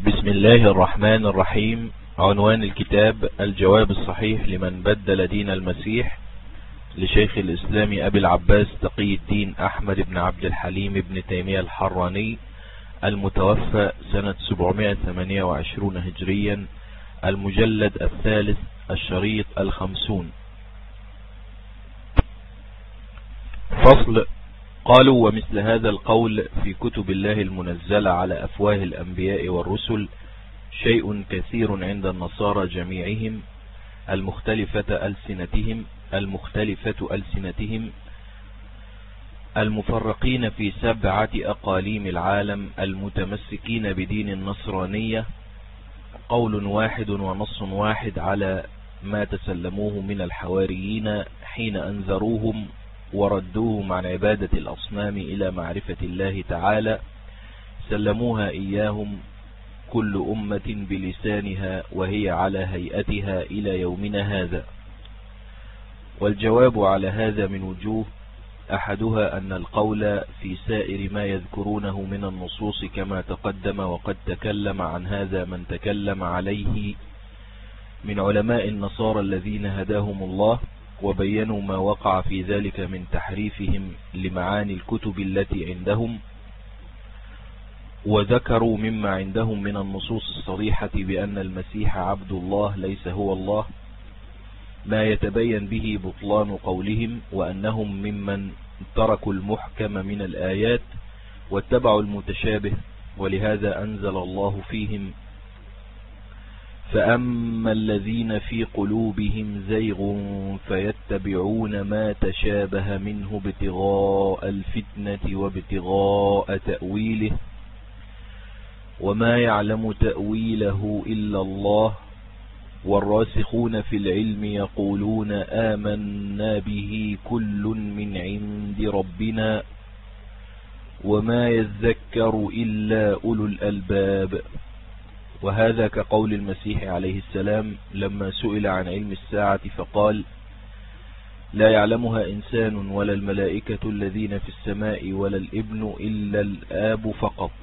بسم الله الرحمن الرحيم. عنوان الكتاب: الجواب الصحيح لمن بدل دين المسيح، لشيخ الإسلام أبي العباس تقي الدين أحمد بن عبد الحليم بن تيمية الحراني، المتوفى سنة 728 هجريا، المجلد الثالث، الشريط 50. فصل. قالوا: ومثل هذا القول في كتب الله المنزلة على أفواه الأنبياء والرسل شيء كثير عند النصارى جميعهم المختلفة ألسنتهم المفرقين في 7 أقاليم العالم المتمسكين بدين النصرانية، قول واحد ونص واحد على ما تسلموه من الحواريين حين أنذروهم وردوهم عن عبادة الأصنام إلى معرفة الله تعالى، سلموها إياهم كل أمة بلسانها وهي على هيئتها إلى يومنا هذا. والجواب على هذا من وجوه: أحدها أن القول في سائر ما يذكرونه من النصوص كما تقدم، وقد تكلم عن هذا من تكلم عليه من علماء النصارى الذين هداهم الله، وبينوا ما وقع في ذلك من تحريفهم لمعاني الكتب التي عندهم، وذكروا مما عندهم من النصوص الصريحة بأن المسيح عبد الله ليس هو الله، ما يتبين به بطلان قولهم، وأنهم ممن تركوا المحكم من الآيات واتبعوا المتشابه، ولهذا أنزل الله فيهم: فأما الذين في قلوبهم زيغ فيتبعون ما تشابه منه ابتغاء الفتنة وابتغاء تأويله وما يعلم تأويله إلا الله، والراسخون في العلم يقولون آمنا به كل من عند ربنا وما يذكر إلا أولو الألباب. وهذا كقول المسيح عليه السلام لما سئل عن علم الساعة فقال: لا يعلمها إنسان ولا الملائكة الذين في السماء ولا الابن إلا الآب فقط.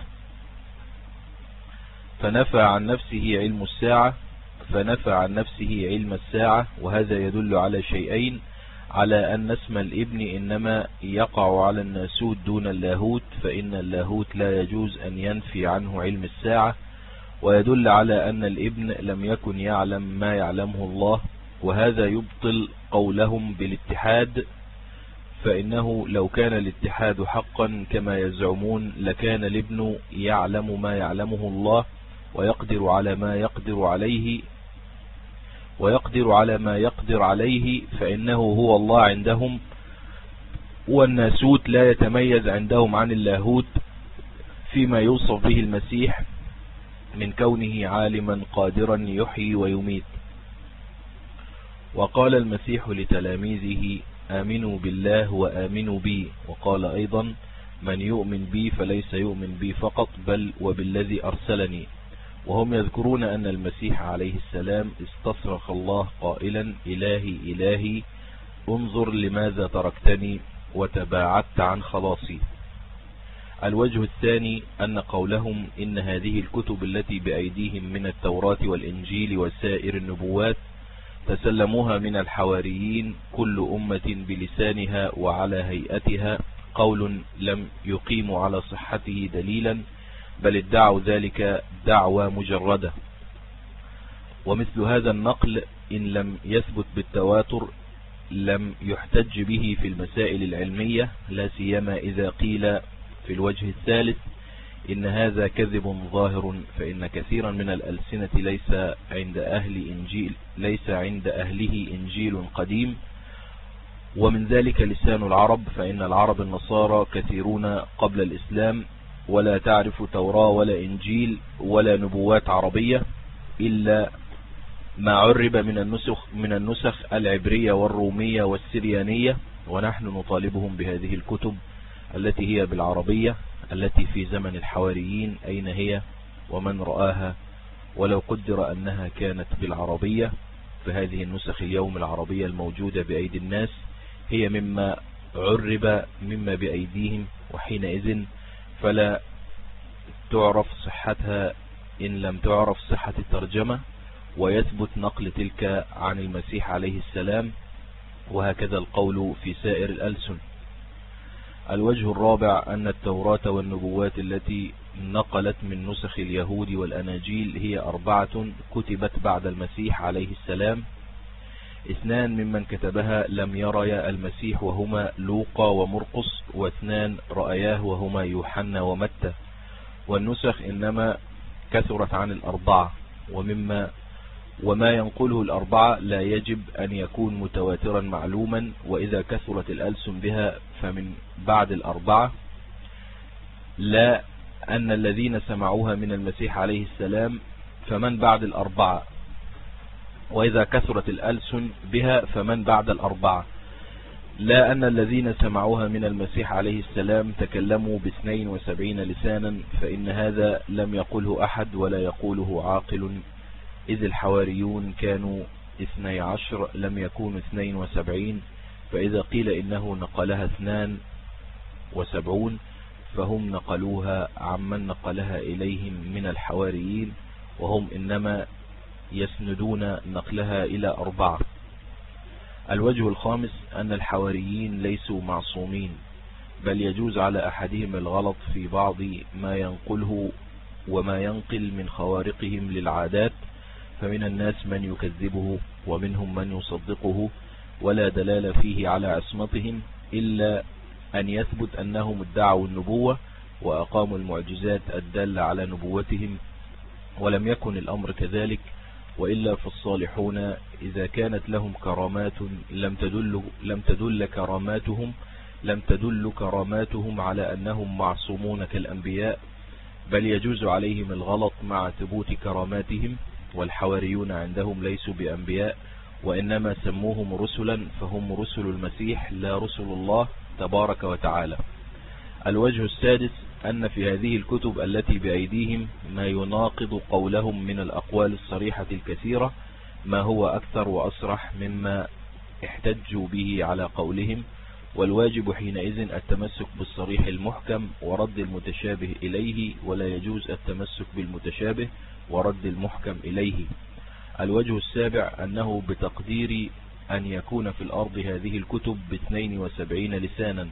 فنفى عن نفسه علم الساعة، وهذا يدل على شيئين: على أن اسم الابن إنما يقع على الناسوت دون اللاهوت، فإن اللاهوت لا يجوز أن ينفي عنه علم الساعة، ويدل على أن الابن لم يكن يعلم ما يعلمه الله، وهذا يبطل قولهم بالاتحاد، فإنه لو كان الاتحاد حقا كما يزعمون لكان الابن يعلم ما يعلمه الله ويقدر على ما يقدر عليه فإنه هو الله عندهم، والناسوت لا يتميز عندهم عن اللاهوت فيما يوصف به المسيح من كونه عالما قادرا يحيي ويميت. وقال المسيح لتلاميذه: آمنوا بالله وآمنوا بي. وقال أيضا: من يؤمن بي فليس يؤمن بي فقط بل وبالذي أرسلني. وهم يذكرون أن المسيح عليه السلام استصرخ الله قائلا: إلهي إلهي انظر لماذا تركتني وتباعدت عن خلاصي. الوجه الثاني أن قولهم إن هذه الكتب التي بأيديهم من التوراة والإنجيل وسائر النبوات تسلموها من الحواريين كل أمة بلسانها وعلى هيئتها، قول لم يقيموا على صحته دليلا، بل ادعوا ذلك دعوى مجردة. ومثل هذا النقل إن لم يثبت بالتواتر لم يحتج به في المسائل العلمية، لا سيما إذا قيل في الوجه الثالث إن هذا كذب ظاهر، فإن كثيرا من الألسنة ليس عند أهله إنجيل قديم، ومن ذلك لسان العرب، فإن العرب النصارى كثيرون قبل الإسلام ولا تعرف توراة ولا إنجيل ولا نبوات عربية إلا ما عرب من النسخ العبرية والرومية والسريانية، ونحن نطالبهم بهذه الكتب التي هي بالعربية، التي في زمن الحواريين أين هي ومن رآها؟ ولو قدر أنها كانت بالعربية فهذه النسخ اليوم العربية الموجودة بأيدي الناس هي مما عرب مما بأيديهم، وحينئذ فلا تعرف صحتها إن لم تعرف صحة الترجمة، ويثبت نقل تلك عن المسيح عليه السلام، وهكذا القول في سائر الألسن. الوجه الرابع أن التوراة والنبوات التي نقلت من نسخ اليهود والأناجيل هي 4 كتبت بعد المسيح عليه السلام. 2 ممن كتبها لم يريا المسيح وهما لوقا ومرقس، و2 رأياه وهما يوحنا ومتى. والنسخ إنما كثرت عن 4، وما ينقله 4 لا يجب أن يكون متواترا معلوما، وإذا كثرت الألسن بها فمن بعد 4. لا أن الذين سمعوها من المسيح عليه السلام فمن بعد 4، وإذا كثرت الألسن بها فمن بعد 4. لا أن الذين سمعوها من المسيح عليه السلام تكلموا ب72 لسانا، فإن هذا لم يقله أحد ولا يقوله عاقل، إذ الحواريون كانوا 12 لم يكونوا 72، فإذا قيل إنه نقلها 72 فهم نقلوها عمن نقلها إليهم من الحواريين، وهم إنما يسندون نقلها إلى 4. الوجه الخامس أن الحواريين ليسوا معصومين، بل يجوز على أحدهم الغلط في بعض ما ينقله وما ينقل من خوارقهم للعادات، فمن الناس من يكذبه ومنهم من يصدقه، ولا دلالة فيه على عصمتهم إلا أن يثبت أنهم ادعوا النبوة وأقاموا المعجزات الدالة على نبوتهم، ولم يكن الأمر كذلك، وإلا فالصالحون إذا كانت لهم كرامات لم تدل كراماتهم على أنهم معصومون كالأنبياء، بل يجوز عليهم الغلط مع ثبوت كراماتهم. والحواريون عندهم ليسوا بأنبياء، وإنما سموهم رسلا، فهم رسل المسيح لا رسل الله تبارك وتعالى. الوجه السادس أن في هذه الكتب التي بأيديهم ما يناقض قولهم من الأقوال الصريحة الكثيرة، ما هو أكثر وأصرح مما احتجوا به على قولهم، والواجب حينئذ التمسك بالصريح المحكم ورد المتشابه إليه، ولا يجوز التمسك بالمتشابه ورد المحكم إليه. الوجه السابع أنه بتقدير أن يكون في الأرض هذه الكتب ب72 لسانا،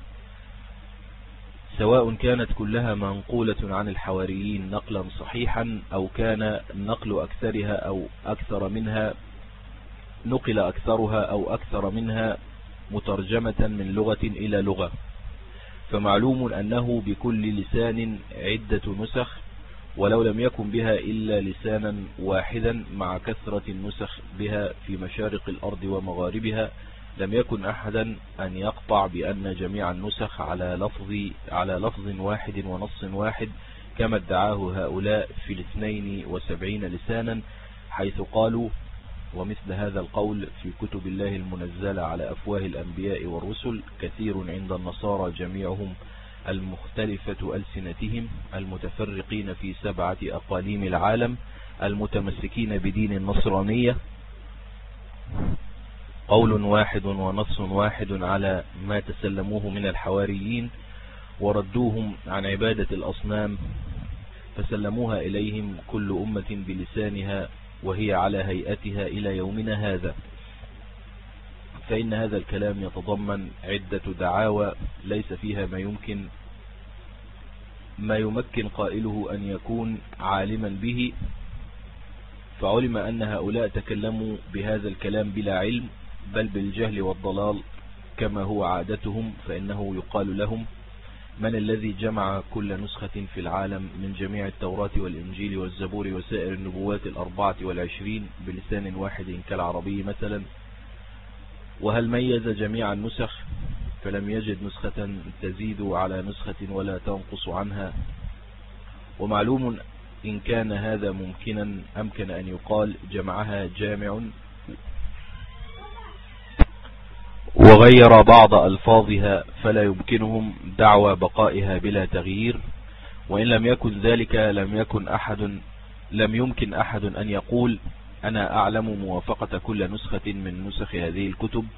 سواء كانت كلها منقولة عن الحواريين نقلا صحيحا، أو كان نقل أكثرها أو أكثر منها نقل أكثرها أو أكثر منها مترجمة من لغة إلى لغة، فمعلوم أنه بكل لسان عدة نسخ، ولو لم يكن بها إلا لسانا واحدا مع كثرة النسخ بها في مشارق الأرض ومغاربها، لم يكن أحدا أن يقطع بأن جميع النسخ على لفظ واحد ونص واحد، كما ادعاه هؤلاء في 72 لسانا، حيث قالوا: ومثل هذا القول في كتب الله المنزلة على أفواه الأنبياء والرسل كثير عند النصارى جميعهم المختلفة ألسنتهم، المتفرقين في 7 أقاليم العالم، المتمسكين بدين النصرانية، قول واحد ونص واحد على ما تسلموه من الحواريين، وردوهم عن عبادة الأصنام فسلموها إليهم كل أمة بلسانها وهي على هيئتها إلى يومنا هذا. فإن هذا الكلام يتضمن عدة دعاوى ليس فيها ما يمكن قائله أن يكون عالما به، فعلم أن هؤلاء تكلموا بهذا الكلام بلا علم، بل بالجهل والضلال كما هو عادتهم، فإنه يقال لهم: من الذي جمع كل نسخة في العالم من جميع التوراة والإنجيل والزبور وسائر النبوات 24 بلسان واحد كالعربي مثلا؟ وهل ميز جميع النسخ فلم يجد نسخة تزيد على نسخة ولا تنقص عنها؟ ومعلوم إن كان هذا ممكنا أمكن أن يقال جمعها جامع وغير بعض ألفاظها، فلا يمكنهم دعوى بقائها بلا تغيير. وإن لم يكن ذلك لم يمكن أحد أن يقول: أنا أعلم موافقة كل نسخة من نسخ هذه الكتب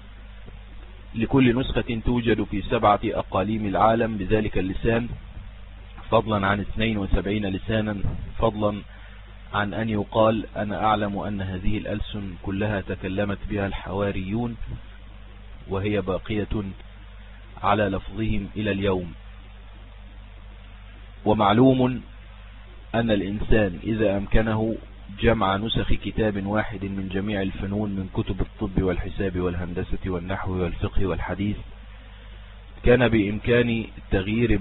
لكل نسخة توجد في 7 أقاليم العالم بذلك اللسان، فضلا عن 72 لسانا، فضلا عن أن يقال أنا أعلم أن هذه الألسن كلها تكلمت بها الحواريون وهي باقية على لفظهم إلى اليوم. ومعلوم أن الإنسان إذا أمكنه جمع نسخ كتاب واحد من جميع الفنون من كتب الطب والحساب والهندسة والنحو والفقه والحديث كان بإمكان تغيير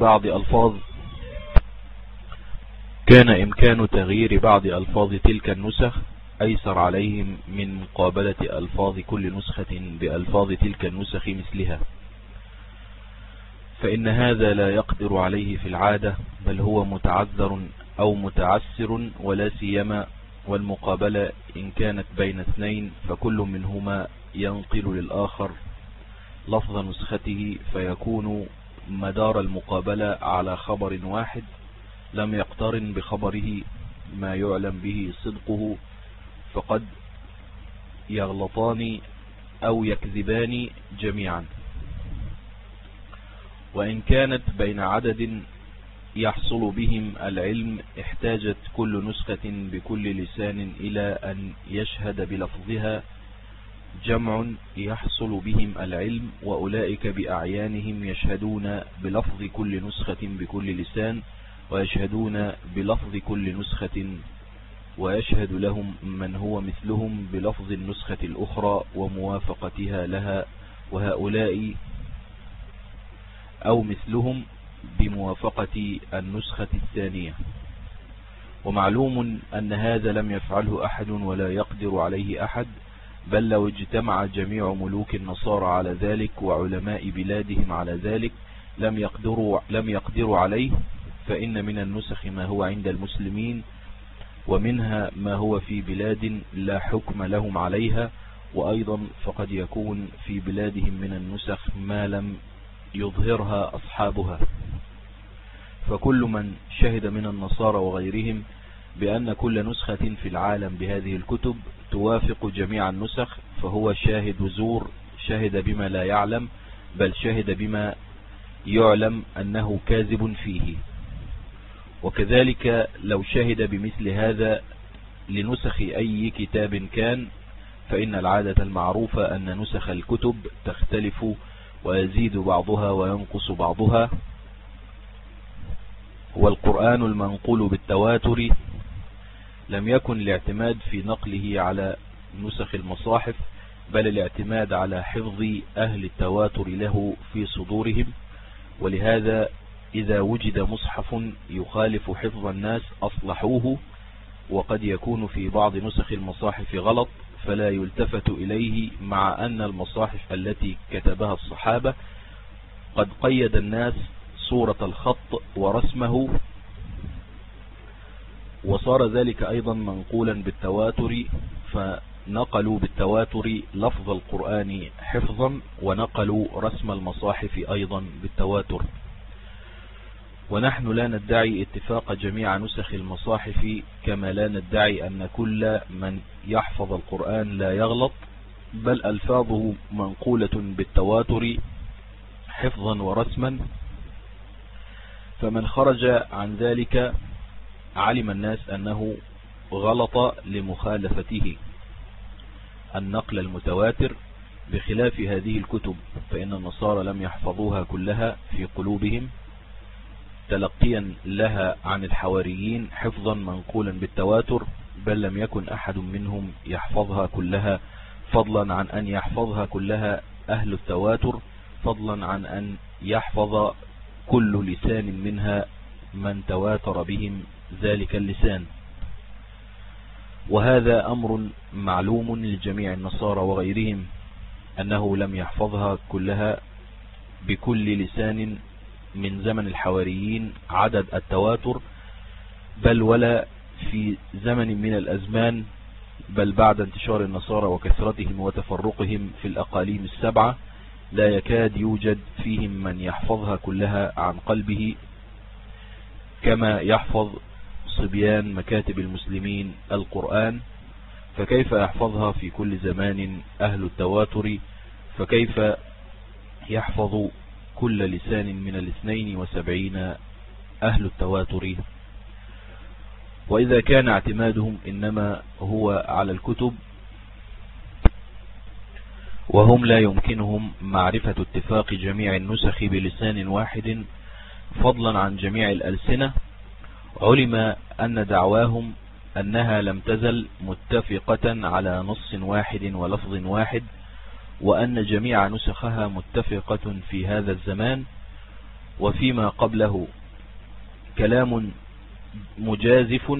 بعض ألفاظ تلك النسخ أيسر عليهم من مقابلة ألفاظ كل نسخة بألفاظ تلك النسخ مثلها، فإن هذا لا يقدر عليه في العادة، بل هو متعذر أو متعسر، ولا سيما والمقابلة إن كانت بين اثنين فكل منهما ينقل للآخر لفظ نسخته، فيكون مدار المقابلة على خبر واحد لم يقترن بخبره ما يعلم به صدقه، فقد يغلطان أو يكذبان جميعا. وإن كانت بين عدد يحصل بهم العلم احتاجت كل نسخة بكل لسان إلى أن يشهد بلفظها جمع يحصل بهم العلم، وأولئك بأعيانهم يشهدون بلفظ كل نسخة بكل لسان، ويشهدون بلفظ كل نسخة، ويشهد لهم من هو مثلهم بلفظ النسخة الأخرى وموافقتها لها، وهؤلاء أو مثلهم بموافقة النسخة الثانية. ومعلوم أن هذا لم يفعله أحد ولا يقدر عليه أحد، بل لو اجتمع جميع ملوك النصارى على ذلك وعلماء بلادهم على ذلك لم يقدروا عليه، فإن من النسخ ما هو عند المسلمين، ومنها ما هو في بلاد لا حكم لهم عليها، وأيضا فقد يكون في بلادهم من النسخ ما لم يظهرها أصحابها. فكل من شهد من النصارى وغيرهم بأن كل نسخة في العالم بهذه الكتب توافق جميع النسخ فهو شاهد زور، شهد بما لا يعلم، بل شهد بما يعلم أنه كاذب فيه. وكذلك لو شهد بمثل هذا لنسخ أي كتاب كان، فإن العادة المعروفة أن نسخ الكتب تختلف ويزيد بعضها وينقص بعضها. والقرآن المنقول بالتواتر لم يكن الاعتماد في نقله على نسخ المصاحف، بل الاعتماد على حفظ أهل التواتر له في صدورهم. ولهذا إذا وجد مصحف يخالف حفظ الناس أصلحوه، وقد يكون في بعض نسخ المصاحف غلط فلا يلتفت إليه، مع أن المصاحف التي كتبها الصحابة قد قيد الناس صورة الخط ورسمه، وصار ذلك أيضا منقولا بالتواتر، فنقلوا بالتواتر لفظ القرآن حفظا، ونقلوا رسم المصاحف أيضا بالتواتر. ونحن لا ندعي اتفاق جميع نسخ المصاحف، كما لا ندعي أن كل من يحفظ القرآن لا يغلط، بل ألفاظه منقولة بالتواتر حفظا ورسما، فمن خرج عن ذلك علم الناس أنه غلط لمخالفته النقل المتواتر، بخلاف هذه الكتب فإن النصارى لم يحفظوها كلها في قلوبهم تلقيا لها عن الحواريين حفظا منقولا بالتواتر، بل لم يكن أحد منهم يحفظها كلها، فضلا عن أن يحفظها كلها أهل التواتر، فضلا عن أن يحفظ كل لسان منها من تواتر بهم ذلك اللسان. وهذا أمر معلوم لجميع النصارى وغيرهم أنه لم يحفظها كلها بكل لسان من زمن الحواريين عدد التواتر، بل ولا في زمن من الأزمان، بل بعد انتشار النصارى وكثرتهم وتفرقهم في الأقاليم السبعة لا يكاد يوجد فيهم من يحفظها كلها عن قلبه كما يحفظ صبيان مكاتب المسلمين القرآن. فكيف يحفظها في كل زمان أهل التواتر؟ فكيف يحفظ كل لسان من 72 أهل التواتر؟ وإذا كان اعتمادهم إنما هو على الكتب وهم لا يمكنهم معرفة اتفاق جميع النسخ بلسان واحد فضلا عن جميع الألسنة، علم أن دعواهم أنها لم تزل متفقة على نص واحد ولفظ واحد، وأن جميع نسخها متفقة في هذا الزمان وفيما قبله. كلام مجازف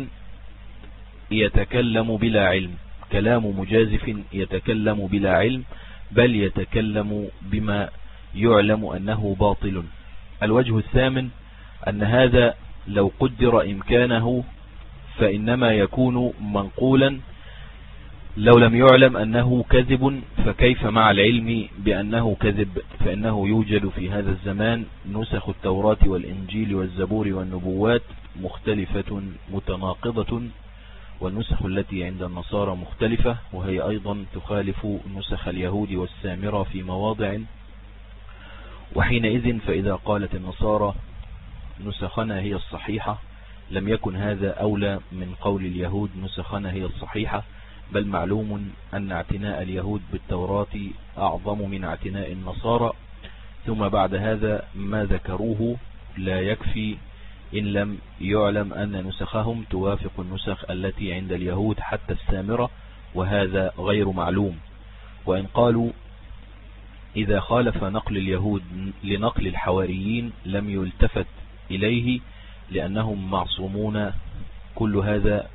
يتكلم بلا علم، كلام مجازف يتكلم بلا علم، بل يتكلم بما يعلم أنه باطل. الوجه الثامن أن هذا لو قدر إمكانه فإنما يكون منقولا لو لم يعلم أنه كذب، فكيف مع العلم بأنه كذب؟ فإنه يوجد في هذا الزمان نسخ التوراة والإنجيل والزبور والنبوات مختلفة متناقضة، والنسخ التي عند النصارى مختلفة، وهي أيضا تخالف نسخ اليهود والسامرة في مواضع. وحينئذ فإذا قالت النصارى نسخنا هي الصحيحة لم يكن هذا أولى من قول اليهود نسخنا هي الصحيحة، بل معلوم أن اعتناء اليهود بالتوراة أعظم من اعتناء النصارى. ثم بعد هذا ما ذكروه لا يكفي إن لم يعلم أن نسخهم توافق النسخ التي عند اليهود حتى السامرة، وهذا غير معلوم. وإن قالوا إذا خالف نقل اليهود لنقل الحواريين لم يلتفت إليه لأنهم معصومون، كل هذا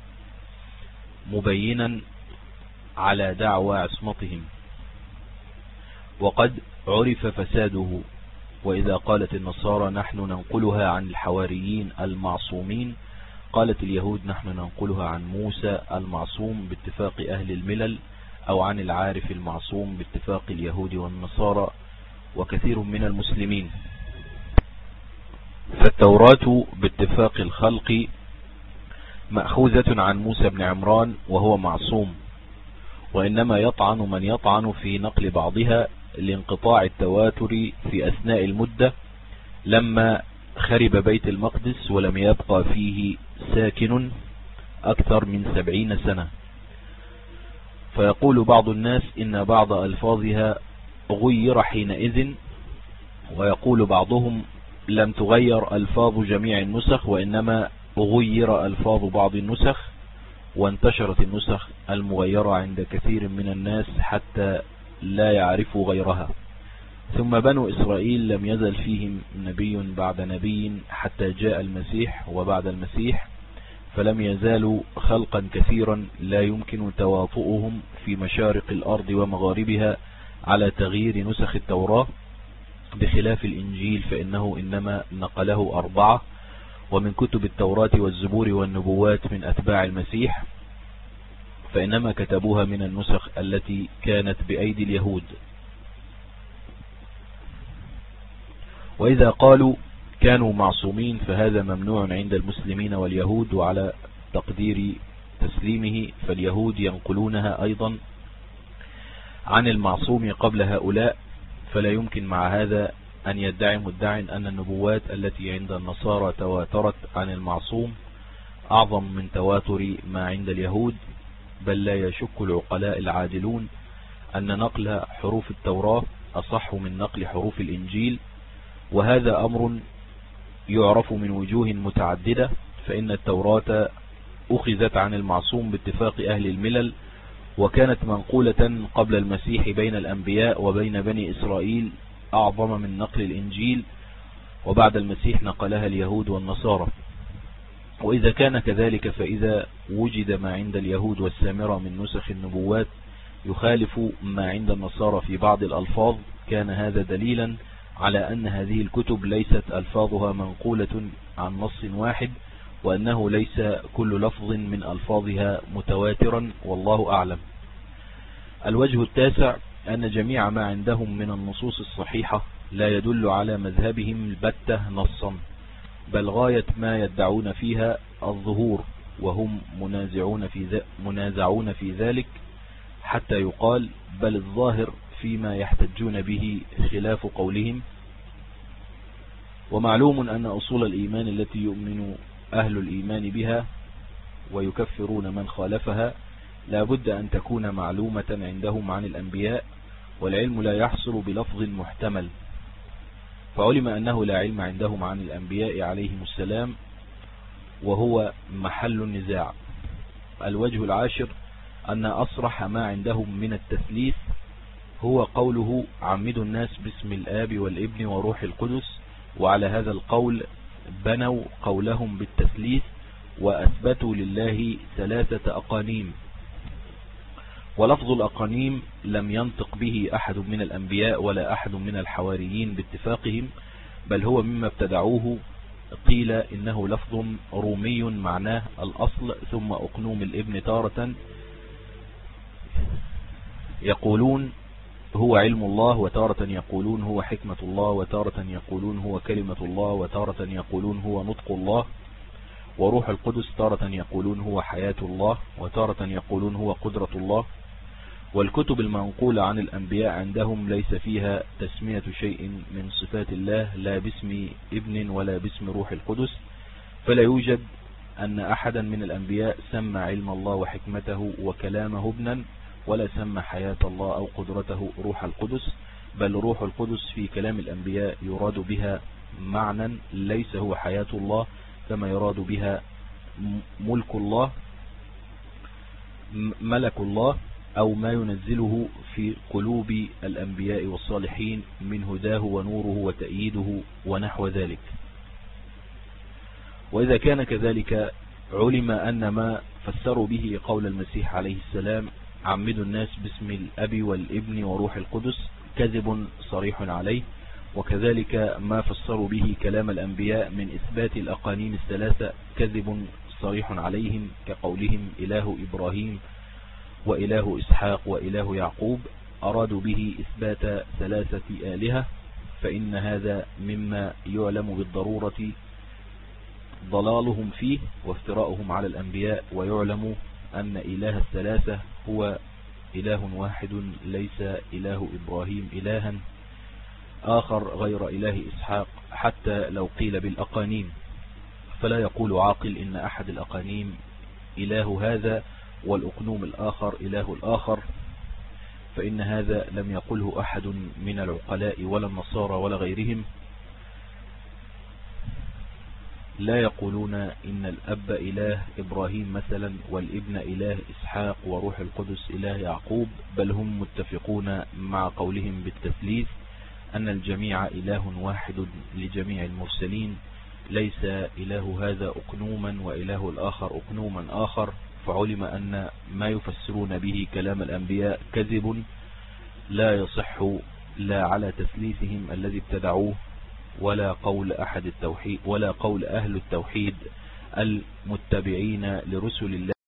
مبينا على دعوى عصمتهم وقد عرف فساده. وإذا قالت النصارى نحن ننقلها عن الحواريين المعصومين، قالت اليهود نحن ننقلها عن موسى المعصوم باتفاق أهل الملل، أو عن العارف المعصوم باتفاق اليهود والنصارى وكثير من المسلمين. فالتوراة باتفاق الخلق مأخوذة عن موسى بن عمران وهو معصوم، وإنما يطعن من يطعن في نقل بعضها لانقطاع التواتر في أثناء المدة لما خرب بيت المقدس ولم يبقى فيه ساكن أكثر من 70 سنة. فيقول بعض الناس إن بعض ألفاظها غير حينئذ، ويقول بعضهم لم تغير ألفاظ جميع النسخ وإنما غير ألفاظ بعض النسخ، وانتشرت النسخ المغيرة عند كثير من الناس حتى لا يعرفوا غيرها. ثم بنو إسرائيل لم يزل فيهم نبي بعد نبي حتى جاء المسيح، وبعد المسيح فلم يزالوا خلقا كثيرا لا يمكن تواطؤهم في مشارق الأرض ومغاربها على تغيير نسخ التوراة، بخلاف الإنجيل فإنه إنما نقله 4 ومن كتب التوراة والزبور والنبوات من أتباع المسيح، فإنما كتبوها من النسخ التي كانت بأيدي اليهود. وإذا قالوا كانوا معصومين فهذا ممنوع عند المسلمين واليهود، وعلى تقدير تسليمه فاليهود ينقلونها أيضا عن المعصوم قبل هؤلاء، فلا يمكن مع هذا أن يدعي مدع أن النبوات التي عند النصارى تواترت عن المعصوم أعظم من تواتر ما عند اليهود. بل لا يشك العقلاء العادلون أن نقل حروف التوراة أصح من نقل حروف الإنجيل، وهذا أمر يعرف من وجوه متعددة. فإن التوراة أخذت عن المعصوم باتفاق أهل الملل، وكانت منقولة قبل المسيح بين الأنبياء وبين بني إسرائيل أعظم من نقل الإنجيل، وبعد المسيح نقلها اليهود والنصارى. وإذا كان كذلك فإذا وجد ما عند اليهود والسامرة من نسخ النبوات يخالف ما عند النصارى في بعض الألفاظ، كان هذا دليلا على أن هذه الكتب ليست ألفاظها منقولة عن نص واحد، وأنه ليس كل لفظ من ألفاظها متواترا، والله أعلم. الوجه التاسع أن جميع ما عندهم من النصوص الصحيحة لا يدل على مذهبهم البتة نصا، بل غاية ما يدعون فيها الظهور، وهم منازعون في ذلك حتى يقال بل الظاهر فيما يحتجون به خلاف قولهم. ومعلوم أن أصول الإيمان التي يؤمن أهل الإيمان بها ويكفرون من خالفها لا بد أن تكون معلومة عندهم عن الأنبياء، والعلم لا يحصل بلفظ محتمل، فعلم أنه لا علم عندهم عن الأنبياء عليهم السلام، وهو محل النزاع. الوجه العاشر أن أصرح ما عندهم من التثليث هو قوله عمدوا الناس باسم الآب والابن وروح القدس، وعلى هذا القول بنوا قولهم بالتثليث وأثبتوا لله 3 أقانيم. ولفظ الأقانيم لم ينطق به أحد من الأنبياء ولا أحد من الحواريين باتفاقهم، بل هو مما ابتدعوه. قيل إنه لفظ رومي معناه الأصل، ثم أقنوم الابن تارة يقولون هو علم الله، وتارة يقولون هو حكمة الله، وتارة يقولون هو كلمة الله، وتارة يقولون هو نطق الله. وروح القدس تارة يقولون هو حياة الله، وتارة يقولون هو قدرة الله. والكتب المنقولة عن الأنبياء عندهم ليس فيها تسمية شيء من صفات الله، لا باسم ابن ولا باسم روح القدس، فلا يوجد أن أحدا من الأنبياء سمى علم الله وحكمته وكلامه ابنا، ولا سمى حياة الله أو قدرته روح القدس، بل روح القدس في كلام الأنبياء يراد بها معنى ليس هو حياة الله، كما يراد بها ملك الله، ملك الله، أو ما ينزله في قلوب الأنبياء والصالحين من هداه ونوره وتأييده ونحو ذلك. وإذا كان كذلك علم أن ما فسروا به قول المسيح عليه السلام عمدوا الناس باسم الأب والابن وروح القدس كذب صريح عليه، وكذلك ما فسروا به كلام الأنبياء من إثبات الأقانيم 3 كذب صريح عليهم، كقولهم إله إبراهيم وإله إسحاق وإله يعقوب، أرادوا به إثبات 3 آلهة، فإن هذا مما يعلم بالضرورة ضلالهم فيه وافتراؤهم على الأنبياء، ويعلم أن إله 3 هو إله واحد، ليس إله إبراهيم إلها آخر غير إله إسحاق، حتى لو قيل بالأقانيم. فلا يقول عاقل إن أحد الأقانيم إله هذا والأقنوم الآخر إله الآخر، فإن هذا لم يقله أحد من العقلاء ولا النصارى ولا غيرهم. لا يقولون إن الأب إله إبراهيم مثلا، والابن إله إسحاق، وروح القدس إله يعقوب، بل هم متفقون مع قولهم بالتثليث أن الجميع إله واحد لجميع المرسلين، ليس إله هذا أقنوما وإله الآخر أقنوما آخر. فعلم أن ما يفسرون به كلام الأنبياء كذب لا يصح لا على تثليثهم الذي ابتدعوه، ولا قول أحد التوحيد، ولا قول أهل التوحيد المتبعين لرسل الله